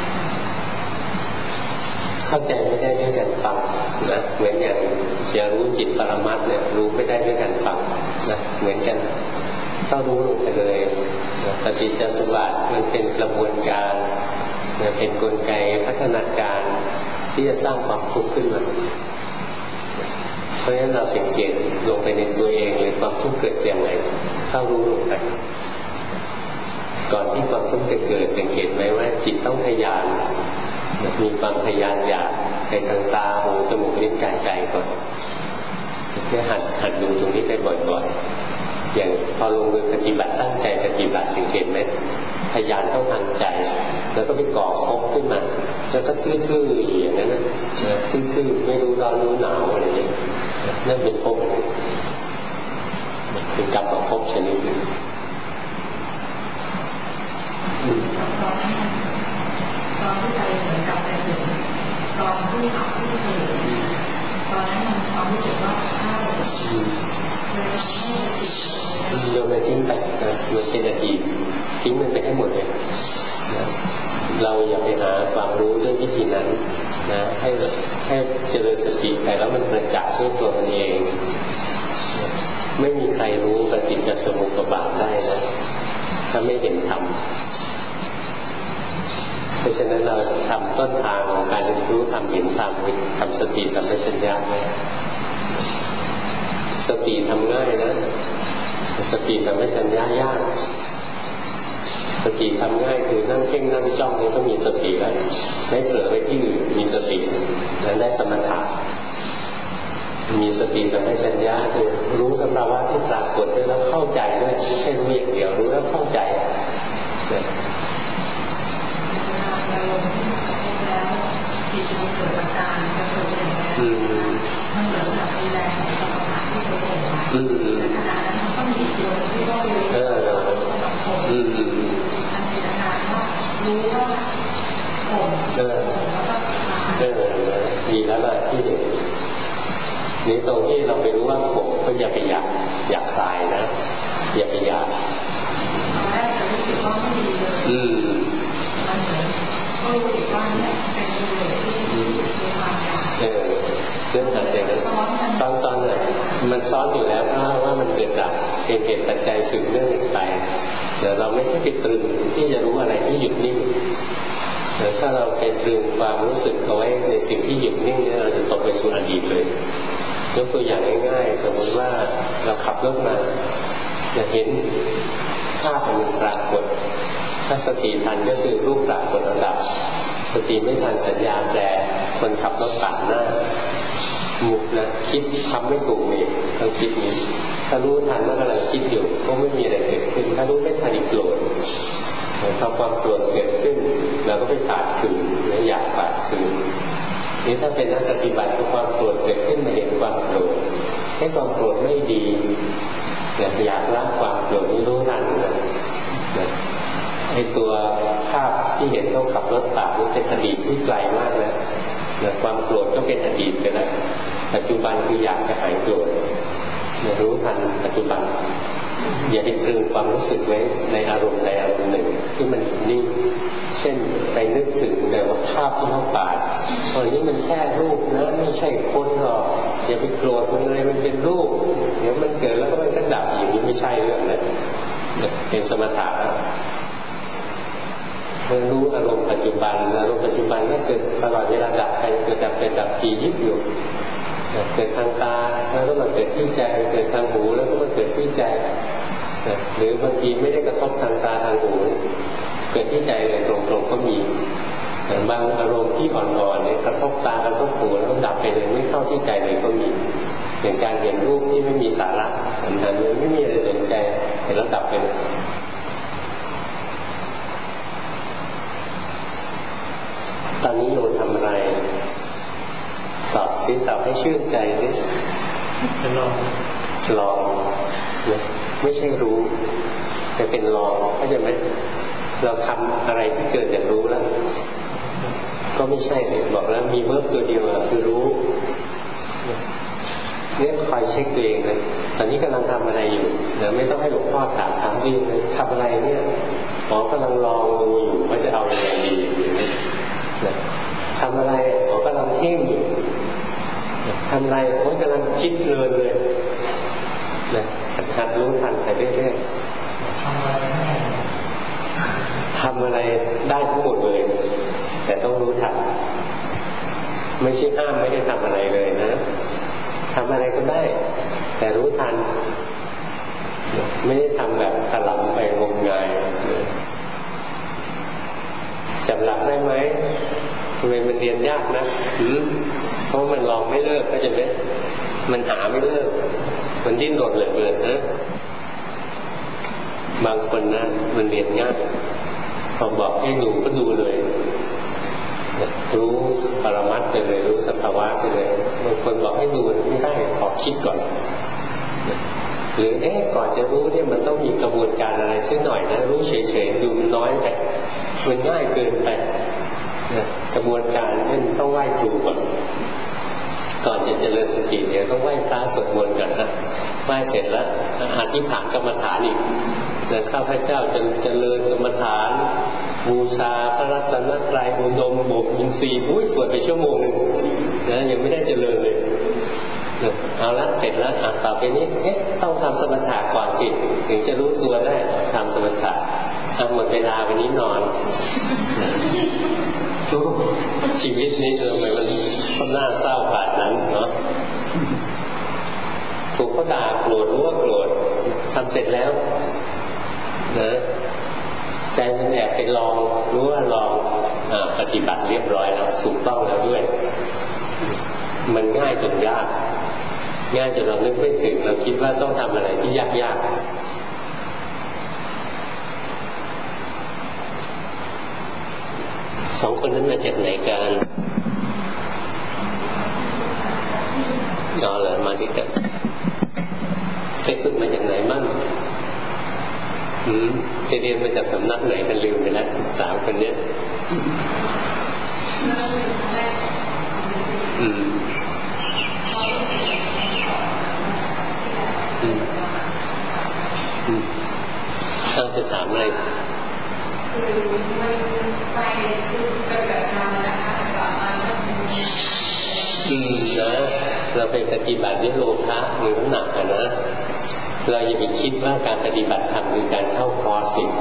เข้าใจไม่ได้ด้วยการฟังนะเหมือนอย่างจะรู้จิตปรมัตถ์เนี่ยรู้ไม่ได้ด้วยการฟังนะเหมือนกันต้องรู้ลงไปเลยปฏิจจสมุปบาทมันเป็นกระบวนการมันเป็นกลไกพัฒนาการที่จะสร้างความทุกข์ขึ้นมาเพราะฉะนั้นเราสังเกตลงไปในตัวเองเลยความทุกข์เกิดอย่างไรเข้ารู้ลงไปก่อนที่ความทุกข์จะเกิดสังเกตไหมว่าจิตต้องทะยานมีความทะยานอยากไปทางตาหูจมูกลิ้นกายใจก่อนแค่หัดหัดดูตรงนี้ไปบ่อยๆอย่างพอลงมือปฏิบัติตั้งใจปฏิบัติสังเกตไหมทะยานเข้าทางใจแล้วก็ไปก่อภพขึ้นมาแล้วก็ทื่อๆอย่างนั้นนะทื่อๆไม่รู้ร้อนรู้หนาวอะไรอย่างนี้นั่นเป็นภพเป็นกรรมของภพชนิดหนึ่งตอนที่ใจเหมือนกับไปถึงตอนที่ขับที่เกิดตอนนั้นมันความรู้สึกว่าใช่เลยทำให้จิตโยนไปทิ้งไปนะมันเป็นอดีตทิ้งมันไปให้หมดเลยนะเราอย่าไปหาความรู้ด้วยวิธีนั้นนะให้ให้เจริญสติไปแล้วมันประจักษ์ด้วยตัวมันเองไม่มีใครรู้ปฏิจจสมุปบาทได้นะถ้าไม่เห็นธรรมเพราะฉะนั้นเราทำต้นทางของการเรียนรู้ทำเห็นธรรมทำสติสัมปชัญญะไว้สติทำง่ายนะสติสัมปชัญญะยากสติทำง่ายคือนั่งเพ่งนั่งจ้องนี่ก็มีสติแล้วไม่เผลอไปที่อื่นมีสตินั้นได้สมถะมีสติสัมปชัญญะคือรู้สภาวะที่ปรากฏด้วยแล้วเข้าใจด้วยไม่ใช่รู้อย่างเดียวรู้แล้วเข้าใจจิตมันเกิดอาการกระตุ้นอย่างนี้มันเหมือนกับมีแรงของสมองที่เขาบอกว่าในขณะนั้นมันต้องมีตัวที่ว่ารู้ว่าผมมันมีอาการว่ารู้ว่าผมแล้วก็เออดีแล้วล่ะที่เด็กนี่ตรงที่เราไปรู้ว่าผมก็อย่าไปอยากอยากคลายนะอย่าไปอยากตอนแรกจะรู้สึกว่าไม่ดีเลยอืมมันเหมือนก็รู้สึกว่าเนี่ยเป็นกิเลสที่มีความอยากเออเรื่องอะไรนั้นซ้อนๆเลยมันซ้อนอยู่แล้วเพราะว่ามันเกิดดับเป็นเหตุปัจจัยสืบเนื่องกันไปแต่เราไม่ใช่ไปตรึงที่จะรู้อะไรที่หยุดนิ่งแต่ถ้าเราไปตรึงความรู้สึกเอาไว้ในสิ่งที่หยุดนิ่งเนี่ยเราจะตกไปสู่อดีตเลยยกตัวอย่างง่ายๆสมมติว่าเราขับรถมาจะเห็นภาพมันปรากฏถ้าสติทันก็คือรูปปรากฏระดับสติไม่ทันสัญญาแปลคนขับรถปาดหน้ามุกนะคิดทำไม่ถูกนี่ต้องคิดนี้ถ้ารู้ทันว่ากำลังคิดอยู่ก็ไม่มีอะไรเกิดขึ้นถ้ารู้ไม่ทันอีกโกรธพอความโกรธเกิดขึ้นเราก็ไปปาดคืนแล้วอยากปาดคืนนี่ถ้าเป็นนักปฏิบัติความโกรธเกิดขึ้นมาเห็นความโกรธให้ความโกรธไม่ดีอยากละความโกรธนี้รู้ทันนะไอ้ตัวภาพที่เห็นเขาขับรถปาดนี่เป็นอดีตที่ไกลมากแล้วความโกรธก็เป็นอดีตไปแล้วปัจจุบันคืออยากจะหายโกรธรู้ทันปัจจุบันอย่าไปตรึงความรู้สึกไว้ในอารมณ์ใดอารมณ์หนึ่งที่มันนิ่งเช่นไปนึกถึงแต่ว่าภาพที่เขาปาดตอนนี้มันแค่รูปนะไม่ใช่คนหรอกอย่าไปโกรธมันเลยมันเป็นรูปเดี๋ยวมันเกิดแล้วก็มันก็ดับอย่างนี้ไม่ใช่เรื่องนะเป็นสมถะเมื่อรู้อารมณ์ปัจจุบันอารมณ์ปัจจุบันก็เกิดตลอดเวลาดับไปเกิดดับเป็นดับทียิบอยู่เกิดทางตาแล้วก็มาเกิดที่ใจเกิดทางหูแล้วก็มาเกิดที่ใจหรือบางทีไม่ได้กระทบทางตาทางหูเกิดที่ใจเลยตรงๆก็มีแต่บางอารมณ์ที่อ่อนๆเนี่ยกระทบตากระทบหูแล้วดับไปเลยไม่เข้าที่ใจเลยก็มีอย่างการเห็นรูปที่ไม่มีสาระมันไม่มีอะไรสนใจเห็นแล้วดับไปตอนนี้โยมทำอะไรตอบสิตอบให้ชื่นใจดิจะลองลองไม่ใช่รู้แต่เป็นลองเข้าใจไหมเราทำอะไรที่เกิดจากรู้แล้วก็ไม่ใช่เลยบอกแล้วมีเวิร์บตัวเดียวคือรู้เนี่ยคอยเช็คตัวเองเลยตอนนี้กำลังทำอะไรอยู่เดี๋ยวไม่ต้องให้หลวงพ่อถามถามดีเลยทำอะไรเนี่ยหมอกำลังลองดูอยู่ว่าจะเอาอย่างไรดีนะทำอะไรหมอกำลังเพ่งอยู่ทำอะไรหมอกำลังคิดเพลินเลยนะหัดรู้ทันไปเรื่อยๆทำอะไรได้ทำอะไรได้ทั้งหมดเลยแต่ต้องรู้ทันไม่ใช่ห้ามไม่ได้ทำอะไรเลยนะทำอะไรก็ได้แต่รู้ทันไม่ได้ทำแบบถลำไปงมงายจับหลักได้ไหมทำไมมันเรียนยากนะเพราะมันลองไม่เลิกก็จะไม่มันหาไม่เลิกมันดิ้นรนเหลือเกินนะบางคนนะมันเรียนง่ายพอบอกให้ดูก็ดูเลยรู้ปรมัตถ์ไปเลยรู้สภาวะไปเลยบางคนบอกให้ดูไม่ได้ขอคิดก่อนหรือเอ๊ะก่อนจะรู้เนี่ยมันต้องมีกระบวนการอะไรสักหน่อยนะรู้เฉยๆดูมันน้อยไปมันง่ายเกินไปนะกระบวนการเช่นต้องไหว้ครูก่อนก่อนจะเจริญสติเนี่ยต้องไหว้พระสวดมนต์ก่อนนะไหว้เสร็จแล้วอธิษฐานกรรมฐานอีกแต่ข้าพเจ้าจะเจริญกรรมฐานบูชาพระรัตนตรัยอุดมบ่มอินทรีย์อุ้ยสวดไปชั่วโมงนึงนะยังไม่ได้เจริญเลยเอาละเสร็จแล้วอ่ะต่อไปนี้เอ๊ะต้องทำสมถะก่อนสิถึงจะรู้ตัวได้ทำสมถะทำหมดเวลาวันนี้นอนทุกชีวิตนี้เออมันมันน่าเศร้าผ่านนั้นเนาะถูกก็ด่าโกรธรู้ว่าโกรธทำเสร็จแล้วนะใจมันแอบไปลองรู้ว่าลองอ่าปฏิบัติเรียบร้อยแล้วถูกต้องแล้วด้วยมันง่ายจนยากง่ายจนเรานึกไม่ถึงเราคิดว่าต้องทำอะไรที่ยากยากสองคนนั้นมาจากไหนกันอ๋อเหรอมาที่กันไปฝึกมาจากไหนบ้างอืมไปเรียนมาจากสำนักไหนกันลืมไปแล้วสาวคนนี้อืมอืมอืมต้องจะถามอะไรคือไม่ไปคือปฏิบัติธรรมนะคะกลับมาอืมนะเราไปปฏิบัติด้วยโลภะมือหนักอะนะเราอย่าไปคิดว่าการปฏิบัติธรรมคือการเข้าคอร์สสิ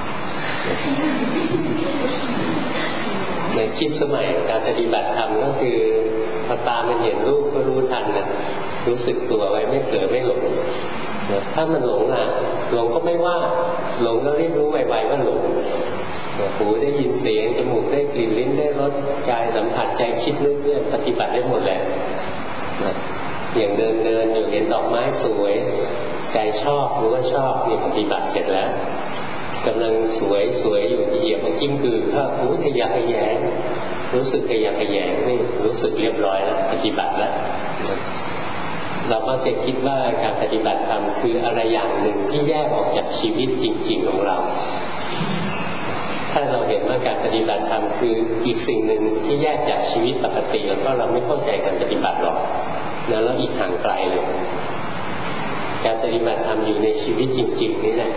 ในคลิปสมัยการปฏิบัติธรรมก็คือพอตามันเห็นรูปก็รู้ทันนะรู้สึกตัวไว้ไม่เผลอไม่หลงถ้ามันหลงอ่ะหลงก็ไม่ว่าหลงก็รีบรู้ไวๆว่าหลงหูได้ยินเสียงจมูกได้กลิ่นลิ้นได้รสกายสัมผัสใจคิดนึกเนี่ยปฏิบัติได้หมดแหละอย่างเดินเดินอยู่เห็นดอกไม้สวยใจชอบรู้ว่าชอบนี่ปฏิบัติเสร็จแล้วกำลังสวยสวยอยู่เหยียบมันกิ้งกือก็รู้ขยักขยแยงรู้สึกขยักขยแยงนี่รู้สึกเรียบร้อยแล้วปฏิบัติแล้วเรามักจะคิดว่าการปฏิบัติธรรมคืออะไรอย่างหนึ่งที่แยกออกจากชีวิตจริงๆของเราถ้าเราเห็นว่าการปฏิบัติธรรมคืออีกสิ่งหนึ่งที่แยกจากชีวิตปกติแล้วก็เราไม่เข้าใจการปฏิบัติหรอกแล้วเราอีกห่างไกลเลยการปฏิบัติธรรมอยู่ในชีวิตจริงๆนี่แหละ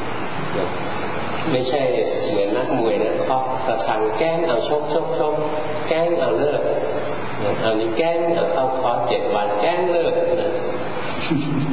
ไม่ใช่เหมือนนักมวยนะเคาะระฆังแกล้งเอาชกชกชกแกล้งเอาเลิกเอานี้แกล้งเอาเข้าคอร์สเจ็ดวันแกล้งเลิกนะ